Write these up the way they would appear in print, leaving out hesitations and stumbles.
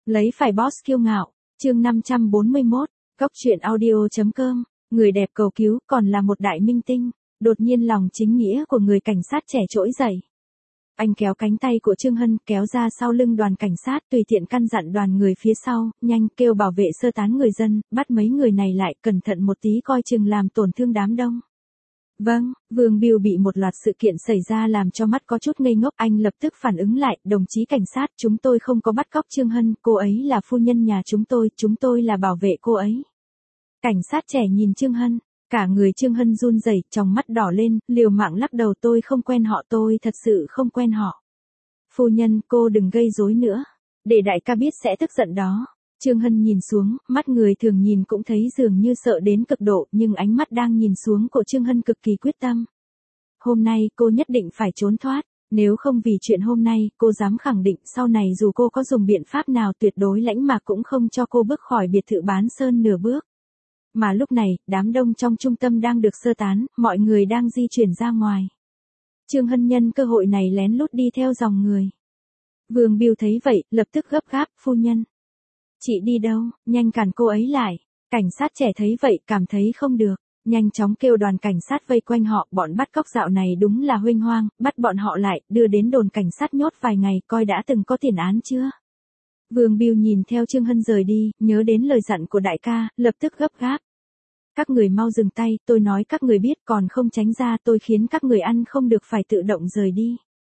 Lấy phải boss kiêu ngạo, chương 541, Góc truyện audio.com, người đẹp cầu cứu còn là một đại minh tinh, đột nhiên lòng chính nghĩa của người cảnh sát trẻ trỗi dậy. Anh kéo cánh tay của Trương Hân kéo ra sau lưng đoàn cảnh sát tùy tiện căn dặn đoàn người phía sau, nhanh kêu bảo vệ sơ tán người dân, bắt mấy người này lại cẩn thận một tí coi chừng làm tổn thương đám đông. Vâng, Vương Biêu bị một loạt sự kiện xảy ra làm cho mắt có chút ngây ngốc, anh lập tức phản ứng lại, đồng chí cảnh sát, chúng tôi không có bắt cóc Trương Hân, cô ấy là phu nhân nhà chúng tôi là bảo vệ cô ấy. Cảnh sát trẻ nhìn Trương Hân, cả người Trương Hân run rẩy, trong mắt đỏ lên, liều mạng lắc đầu, tôi không quen họ, tôi thật sự không quen họ. Phu nhân, cô đừng gây rối nữa, để đại ca biết sẽ tức giận đó. Trương Hân nhìn xuống, mắt người thường nhìn cũng thấy dường như sợ đến cực độ, nhưng ánh mắt đang nhìn xuống của Trương Hân cực kỳ quyết tâm. Hôm nay cô nhất định phải trốn thoát, nếu không vì chuyện hôm nay, cô dám khẳng định sau này dù cô có dùng biện pháp nào tuyệt đối Lãnh Mạc cũng không cho cô bước khỏi biệt thự Bán Sơn nửa bước. Mà lúc này, đám đông trong trung tâm đang được sơ tán, mọi người đang di chuyển ra ngoài. Trương Hân nhân cơ hội này lén lút đi theo dòng người. Vương Biêu thấy vậy, lập tức gấp gáp, phu nhân. Chị đi đâu, nhanh cản cô ấy lại. Cảnh sát trẻ thấy vậy cảm thấy không được, nhanh chóng kêu đoàn cảnh sát vây quanh họ, bọn bắt cóc dạo này đúng là huênh hoang, bắt bọn họ lại, đưa đến đồn cảnh sát nhốt vài ngày, coi đã từng có tiền án chưa. Vương Biêu nhìn theo Trương Hân rời đi, nhớ đến lời dặn của đại ca, lập tức gấp gáp. Các người mau dừng tay, tôi nói các người biết còn không tránh ra, tôi khiến các người ăn không được phải tự động rời đi.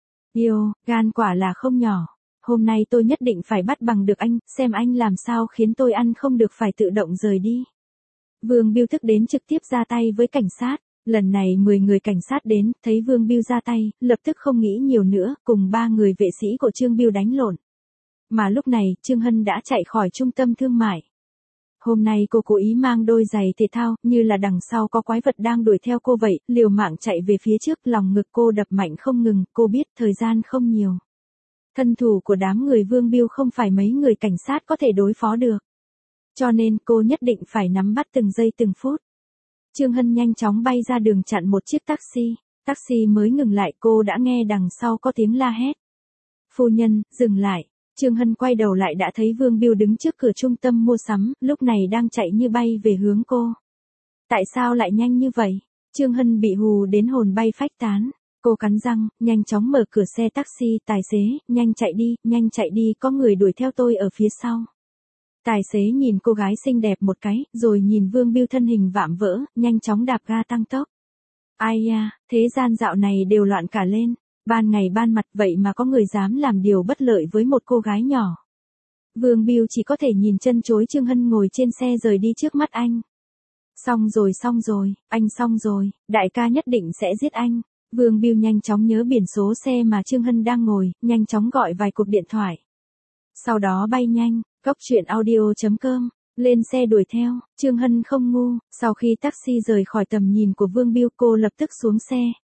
Yêu, gan quả là không nhỏ. Hôm nay tôi nhất định phải bắt bằng được anh, xem anh làm sao khiến tôi ăn không được phải tự động rời đi. Vương Biêu thức đến trực tiếp ra tay với cảnh sát. Lần này 10 người cảnh sát đến, thấy Vương Biêu ra tay, lập tức không nghĩ nhiều nữa, cùng 3 người vệ sĩ của Trương Biêu đánh lộn. Mà lúc này, Trương Hân đã chạy khỏi trung tâm thương mại. Hôm nay cô cố ý mang đôi giày thể thao, như là đằng sau có quái vật đang đuổi theo cô vậy, liều mạng chạy về phía trước, lòng ngực cô đập mạnh không ngừng, cô biết thời gian không nhiều. Thân thủ của đám người Vương Biêu không phải mấy người cảnh sát có thể đối phó được. Cho nên cô nhất định phải nắm bắt từng giây từng phút. Trương Hân nhanh chóng bay ra đường chặn một chiếc taxi. Taxi mới ngừng lại cô đã nghe đằng sau có tiếng la hét. Phu nhân, dừng lại. Trương Hân quay đầu lại đã thấy Vương Biêu đứng trước cửa trung tâm mua sắm, lúc này đang chạy như bay về hướng cô. Tại sao lại nhanh như vậy? Trương Hân bị hù đến hồn bay phách tán. Cô cắn răng, nhanh chóng mở cửa xe taxi, tài xế, nhanh chạy đi, có người đuổi theo tôi ở phía sau. Tài xế nhìn cô gái xinh đẹp một cái, rồi nhìn Vương Biêu thân hình vạm vỡ, nhanh chóng đạp ga tăng tốc. Ai da, thế gian dạo này đều loạn cả lên, ban ngày ban mặt vậy mà có người dám làm điều bất lợi với một cô gái nhỏ. Vương Biêu chỉ có thể nhìn chân chối Trương Hân ngồi trên xe rời đi trước mắt anh. Xong rồi, anh xong rồi, đại ca nhất định sẽ giết anh. Vương Biêu nhanh chóng nhớ biển số xe mà Trương Hân đang ngồi, nhanh chóng gọi vài cuộc điện thoại. Sau đó bay nhanh, Góc truyện audio.com, lên xe đuổi theo, Trương Hân không ngu, sau khi taxi rời khỏi tầm nhìn của Vương Biêu cô lập tức xuống xe.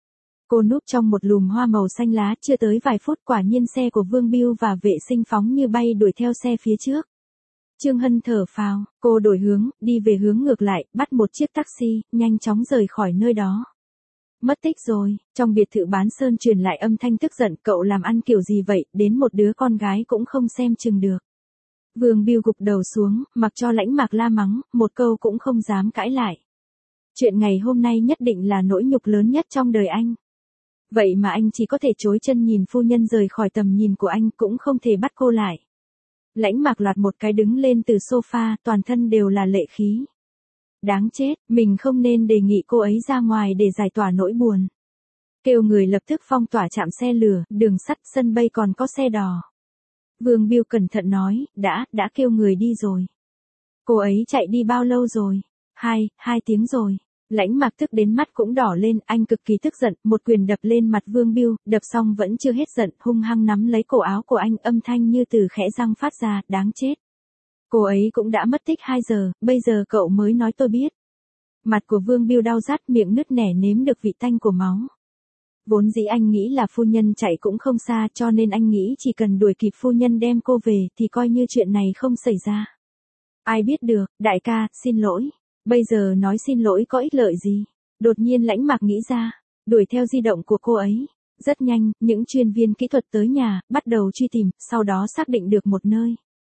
Cô núp trong một lùm hoa màu xanh lá, chưa tới vài phút quả nhiên xe của Vương Biêu và vệ sinh phóng như bay đuổi theo xe phía trước. Trương Hân thở phào, cô đổi hướng, đi về hướng ngược lại, bắt một chiếc taxi, nhanh chóng rời khỏi nơi đó. Mất tích rồi, trong biệt thự Bán Sơn truyền lại âm thanh tức giận, cậu làm ăn kiểu gì vậy, đến một đứa con gái cũng không xem chừng được. Vương Biêu gục đầu xuống, mặc cho Lãnh Mạc la mắng, một câu cũng không dám cãi lại. Chuyện ngày hôm nay nhất định là nỗi nhục lớn nhất trong đời anh. Vậy mà anh chỉ có thể chối chân nhìn phu nhân rời khỏi tầm nhìn của anh, cũng không thể bắt cô lại. Lãnh Mạc loạt một cái đứng lên từ sofa, toàn thân đều là lệ khí. Đáng chết, mình không nên đề nghị cô ấy ra ngoài để giải tỏa nỗi buồn. Kêu người lập tức phong tỏa trạm xe lửa, đường sắt, sân bay còn có xe đò. Vương Biêu cẩn thận nói, đã kêu người đi rồi. Cô ấy chạy đi bao lâu rồi? 2 tiếng rồi. Lãnh Mạc tức đến mắt cũng đỏ lên, anh cực kỳ tức giận, một quyền đập lên mặt Vương Biêu, đập xong vẫn chưa hết giận, hung hăng nắm lấy cổ áo của anh, âm thanh như từ khẽ răng phát ra, đáng chết. Cô ấy cũng đã mất tích 2 giờ, bây giờ cậu mới nói tôi biết. Mặt của Vương Biêu đau rát, miệng nứt nẻ nếm được vị tanh của máu. Vốn dĩ anh nghĩ là phu nhân chạy cũng không xa, cho nên anh nghĩ chỉ cần đuổi kịp phu nhân đem cô về thì coi như chuyện này không xảy ra. Ai biết được, đại ca, xin lỗi. Bây giờ nói xin lỗi có ích lợi gì? Đột nhiên Lãnh Mạc nghĩ ra, đuổi theo di động của cô ấy. Rất nhanh, những chuyên viên kỹ thuật tới nhà, bắt đầu truy tìm, sau đó xác định được một nơi.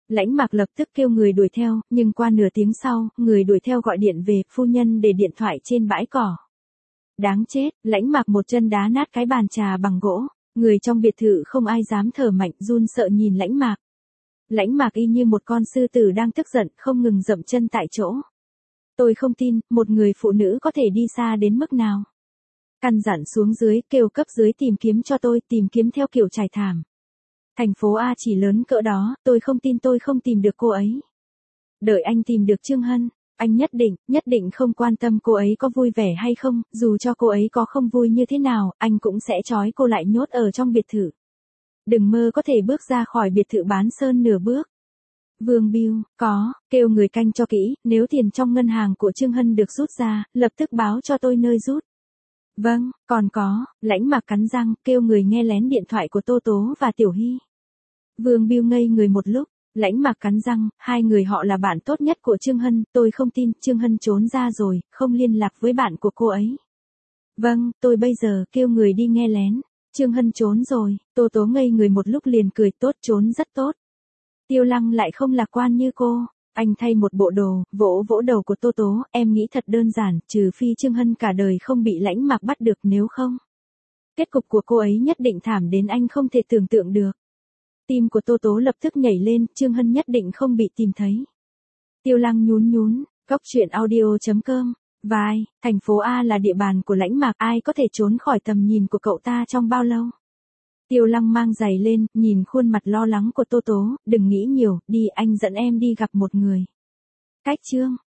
Lãnh Mạc lập tức kêu người đuổi theo, nhưng qua nửa tiếng sau, người đuổi theo gọi điện về, phu nhân để điện thoại trên bãi cỏ. Đáng chết, Lãnh Mạc một chân đá nát cái bàn trà bằng gỗ, người trong biệt thự không ai dám thở mạnh, run sợ nhìn Lãnh Mạc. Lãnh Mạc y như một con sư tử đang tức giận, không ngừng dậm chân tại chỗ. Tôi không tin, một người phụ nữ có thể đi xa đến mức nào. Căn dặn xuống dưới, kêu cấp dưới tìm kiếm cho tôi, tìm kiếm theo kiểu trải thảm. Thành phố A chỉ lớn cỡ đó, tôi không tin tôi không tìm được cô ấy. Đợi anh tìm được Trương Hân, anh nhất định không quan tâm cô ấy có vui vẻ hay không, dù cho cô ấy có không vui như thế nào, anh cũng sẽ trói cô lại nhốt ở trong biệt thự. Đừng mơ có thể bước ra khỏi biệt thự bán sơn nửa bước. Vương Biêu, kêu người canh cho kỹ, nếu tiền trong ngân hàng của Trương Hân được rút ra, lập tức báo cho tôi nơi rút. Vâng, còn có, Lãnh Mạc cắn răng, kêu người nghe lén điện thoại của Tô Tố và Tiểu Hy. Vương Biêu ngây người một lúc, Lãnh Mạc cắn răng, hai người họ là bạn tốt nhất của Trương Hân, tôi không tin, Trương Hân trốn ra rồi, không liên lạc với bạn của cô ấy. Vâng, tôi bây giờ kêu người đi nghe lén. Trương Hân trốn rồi, Tô Tố ngây người một lúc liền cười, tốt, trốn rất tốt. Tiêu Lăng lại không lạc quan như cô. Anh thay một bộ đồ, vỗ vỗ đầu của Tô Tố, em nghĩ thật đơn giản, trừ phi Trương Hân cả đời không bị Lãnh Mạc bắt được, nếu không. Kết cục của cô ấy nhất định thảm đến anh không thể tưởng tượng được. Tim của Tô Tố lập tức nhảy lên, Trương Hân nhất định không bị tìm thấy. Tiêu Lăng nhún, goctruyện.audio.com. Vai, thành phố A là địa bàn của Lãnh Mạc, ai có thể trốn khỏi tầm nhìn của cậu ta trong bao lâu? Tiêu Lăng mang giày lên, nhìn khuôn mặt lo lắng của Tô Tố, đừng nghĩ nhiều, đi anh dẫn em đi gặp một người. Cách Trương,